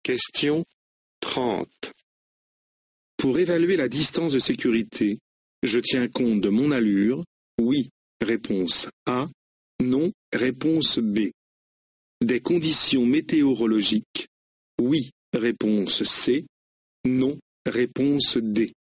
Question 30. Pour évaluer la distance de sécurité, je tiens compte de mon allure. Oui, réponse A. Non, réponse B. Des conditions météorologiques. Oui, réponse C. Non, réponse D.